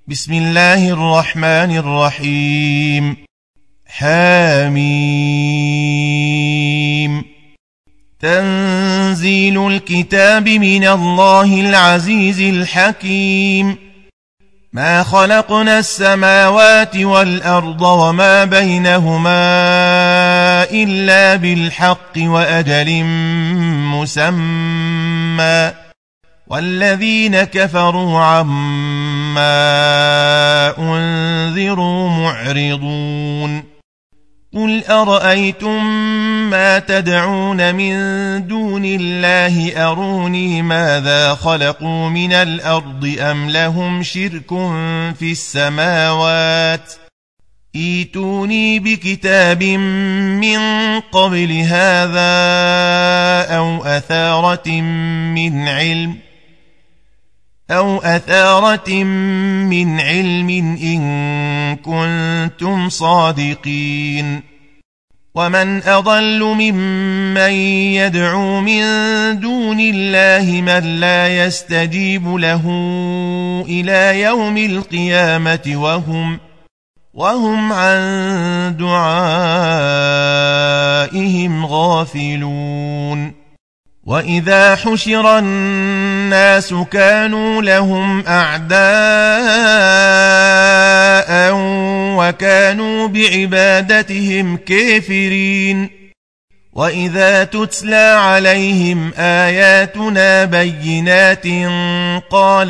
بسم الله الرحمن الرحيم. حميم. تنزيل الكتاب من الله العزيز الحكيم. ما خلقنا السماوات والأرض وما بينهما إلا بالحق وأجل مسمى، والذين كفروا عما أنذروا معرضون. قل أرأيتم ما تدعون من دون الله أروني ماذا خلقوا من الأرض أم لهم شرك في السماوات، ائتوني بكتاب من قبل هذا أو أثارة من علم إن كنتم صادقين. ومن أضل ممن يدعو من دون الله من لا يستجيب له إلى يوم القيامة وهم عن دعائهم غافلون. وإذا حشر الناس كانوا لهم أعداء وكانوا بعبادتهم كافرين. وإذا تتلى عليهم آياتنا بينات قال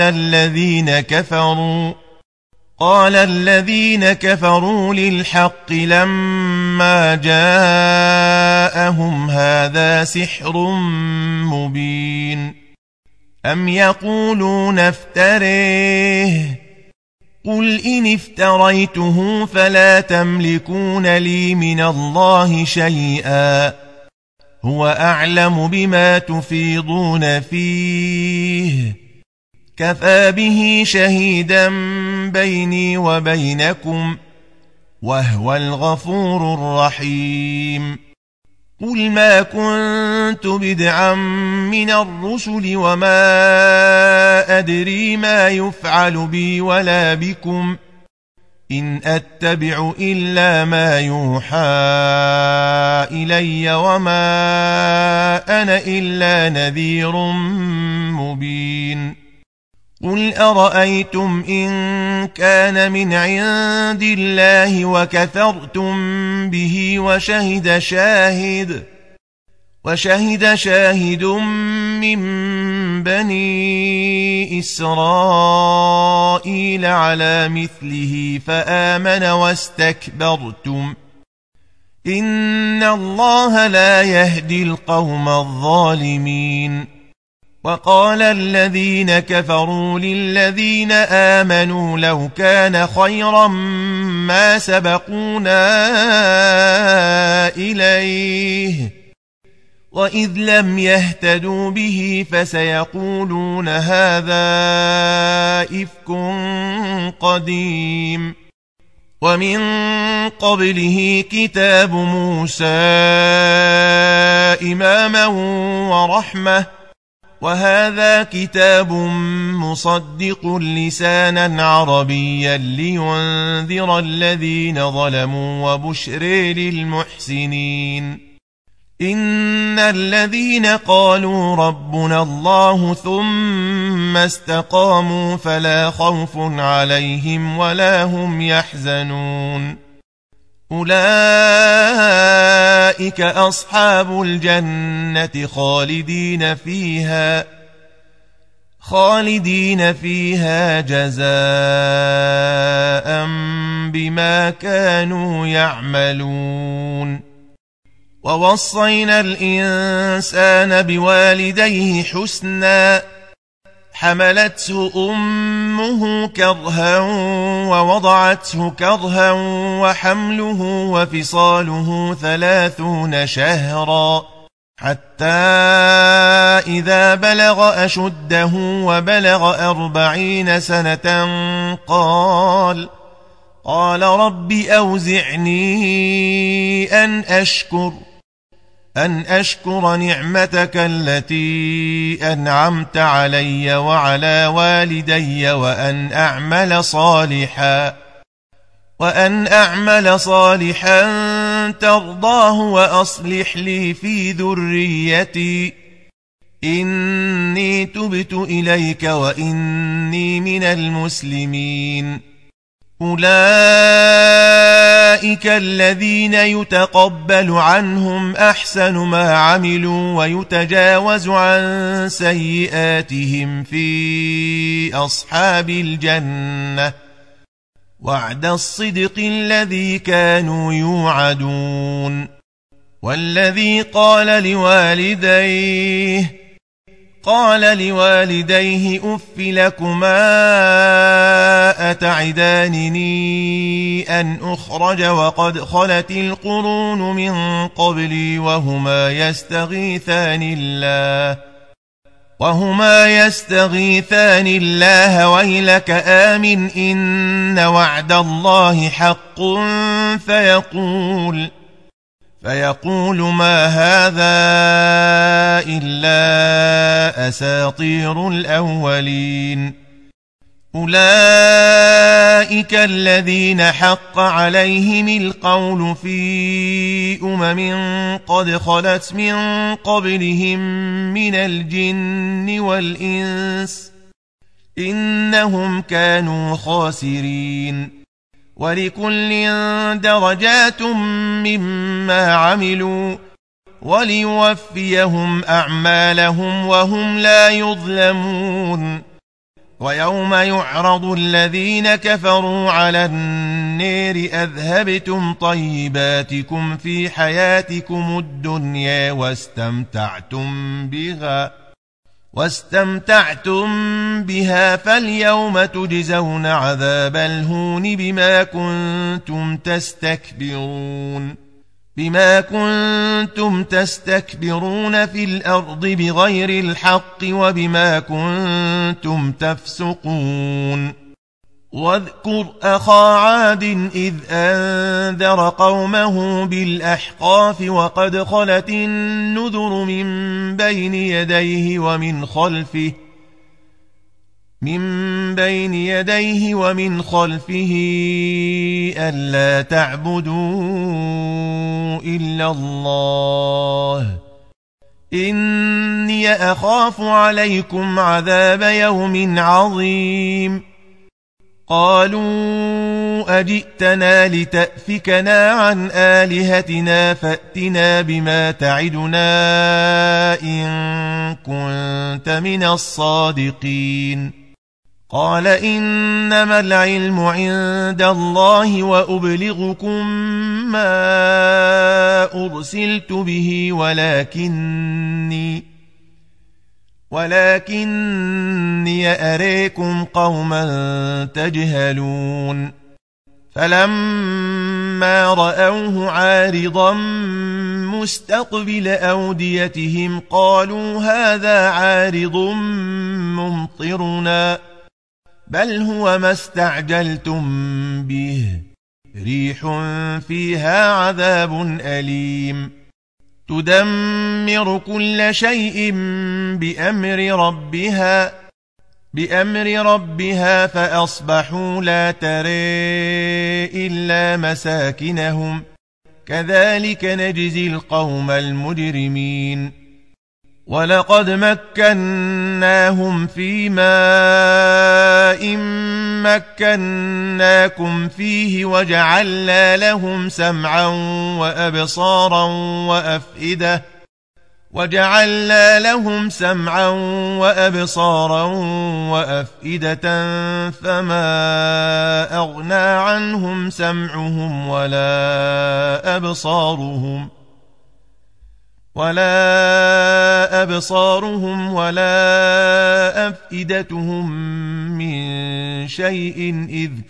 الذين كفروا للحق لما جاءهم هذا سحر مبين. أم يقولون افتريه، قل إن افتريته فلا تملكون لي من الله شيئا، هو أعلم بما تفيضون فيه، كفى به شهيدا بيني وبينكم وهو الغفور الرحيم. قل ما كنت بدعا من الرسل وما أدري ما يفعل بي ولا بكم، إن أتبع إلا ما يوحى إلي وما أنا إلا نذير مبين. قل أرأيتم إن كان من عند الله وكفرتم به وشهد شاهد من بني إسرائيل على مثله فآمن واستكبرتم، إن الله لا يهدي القوم الظالمين. وقال الذين كفروا للذين آمنوا لو كان خيرا ما سبقونا إليه، وإذ لم يهتدوا به فسيقولون هذا إفك قديم. ومن قبله كتاب موسى إماما ورحمة، وهذا كتاب مصدق لسانا عربيا لينذر الذين ظلموا وبشر للمحسنين. إن الذين قالوا ربنا الله ثم استقاموا فلا خوف عليهم ولا هم يحزنون، أولئك أصحاب الجنة خالدين فيها جزاء بما كانوا يعملون. ووصينا الإنسان بوالديه حسنا، حملته أمه كرها ووضعته كرها وحمله وفصاله 30 شهرا، حتى إذا بلغ أشده وبلغ 40 سنة قال رب أوزعني أن أن أشكر نعمتك التي أنعمت علي وعلى والدي وأن أعمل صالحا ترضاه وأصلح لي في ذريتي إني تبت إليك وإني من المسلمين. أولئك الذين يتقبل عنهم أحسن ما عملوا ويتجاوز عن سيئاتهم في أصحاب الجنة وعد الصدق الذي كانوا يوعدون. والذي قال لوالديه أف لكما أتعدانني أن أخرج وقد خلت القرون من قبلي وهما يستغيثان الله ويلك آمن إن وعد الله حق فيقول ما هذا إلا أساطير الأولين. أولئك الذين حق عليهم القول في قد خلت من قبلهم من الجن والإنس إنهم كانوا خاسرين. ولكل درجات مما عملوا وليوفيهم أعمالهم وهم لا يظلمون. ويوم يعرض الذين كفروا على النار أذهبتم طيباتكم في حياتكم الدنيا واستمتعتم بها فاليوم تجزون عذاب الهون بما كنتم تستكبرون في الأرض بغير الحق وبما كنتم تفسقون. واذكر أخا عاد إذ أنذر قومه بالأحقاف وقد خلت النذر من بين يديه ومن خلفه ألا تعبدوا إلا الله إني أخاف عليكم عذاب يوم عظيم. قالوا أجئتنا لتأفكنا عن آلهتنا فأتنا بما تعدنا إن كنت من الصادقين. قال إنما العلم عند الله وأبلغكم ما أرسلت به ولكني أريكم قوما تجهلون. فلما رأوه عارضا مستقبل أوديتهم قالوا هذا عارض ممطرنا بل هو ما استعجلتم به ريح فيها عذاب أليم تدمر كل شيء بأمر ربها فأصبحوا لا ترى إلا مساكنهم كذلك نجزي القوم المجرمين. ولقد مكناهم في ماء مكناكم فيه وجعلنا لهم سمعا وأبصارا وأفئدة فما أغنى عنهم سمعهم ولا أبصارهم ولا أفئدتهم من شيء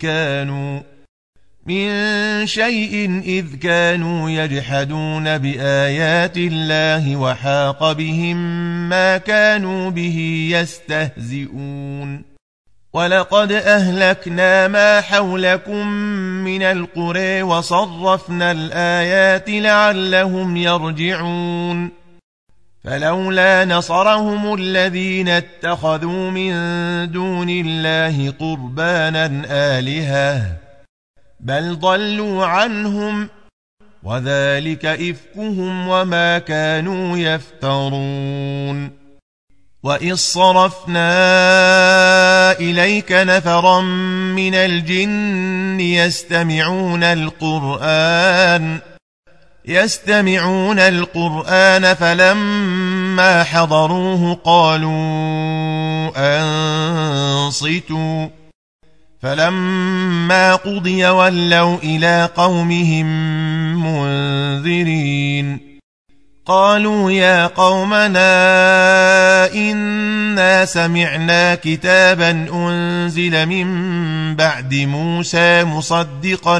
إذ كانوا يجحدون بآيات الله وحاق بهم ما كانوا به يستهزئون. ولقد أهلكنا ما حولكم من القرى وصرفنا الآيات لعلهم يرجعون فلولا نصرهم الذين اتخذوا من دون الله قربانا آلهة بل ضلوا عنهم وذلك إفكهم وما كانوا يفترون وإذ صرفنا إليك نفرا من الجن يستمعون القرآن فلما حضروه قالوا أنصتوا فلما قضي ولوا إلى قومهم منذرين قالوا يا قومنا إنا سمعنا كتابا أنزل من بعد موسى مصدقا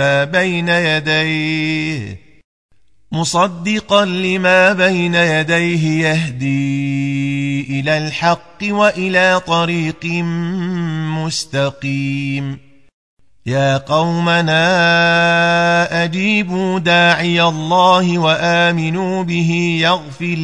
لما بين يديه يهدي إلى الحق وإلى طريق مستقيم يا قومنا أجيبوا داعي الله وآمنوا به يغفر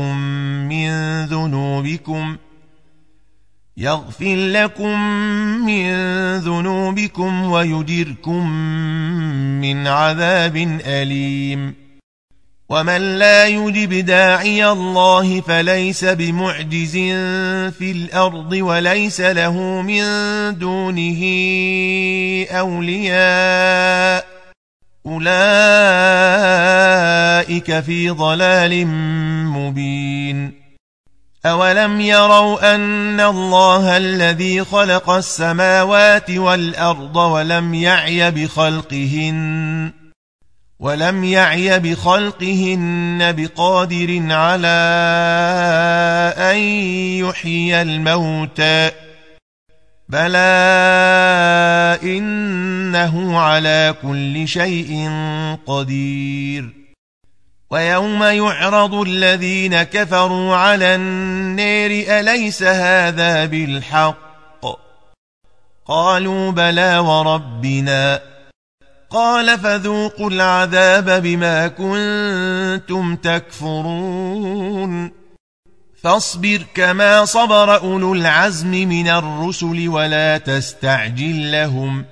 لكم من ذنوبكم ويجركم من عذاب أليم ومن لا يجب داعي الله فليس بمعجز في الأرض وليس له من دونه أولياء أولئك في ضلال مبين أولم يروا أن الله الذي خلق السماوات والأرض ولم يعي بخلقهن بقادر على أن يحيي الموتى بلى إنه على كل شيء قدير ويوم يعرض الذين كفروا على النار أليس هذا بالحق قالوا بلى وربنا قال فذوقوا العذاب بما كنتم تكفرون فاصبر كما صبر أولو العزم من الرسل ولا تستعجل لهم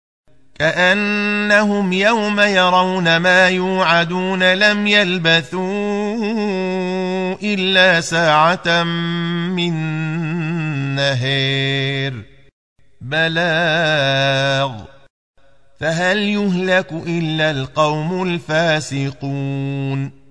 كأنهم يوم يرون ما يوعدون لم يلبثوا إلا ساعة من نهار بلاغ فهل يهلك إلا القوم الفاسقون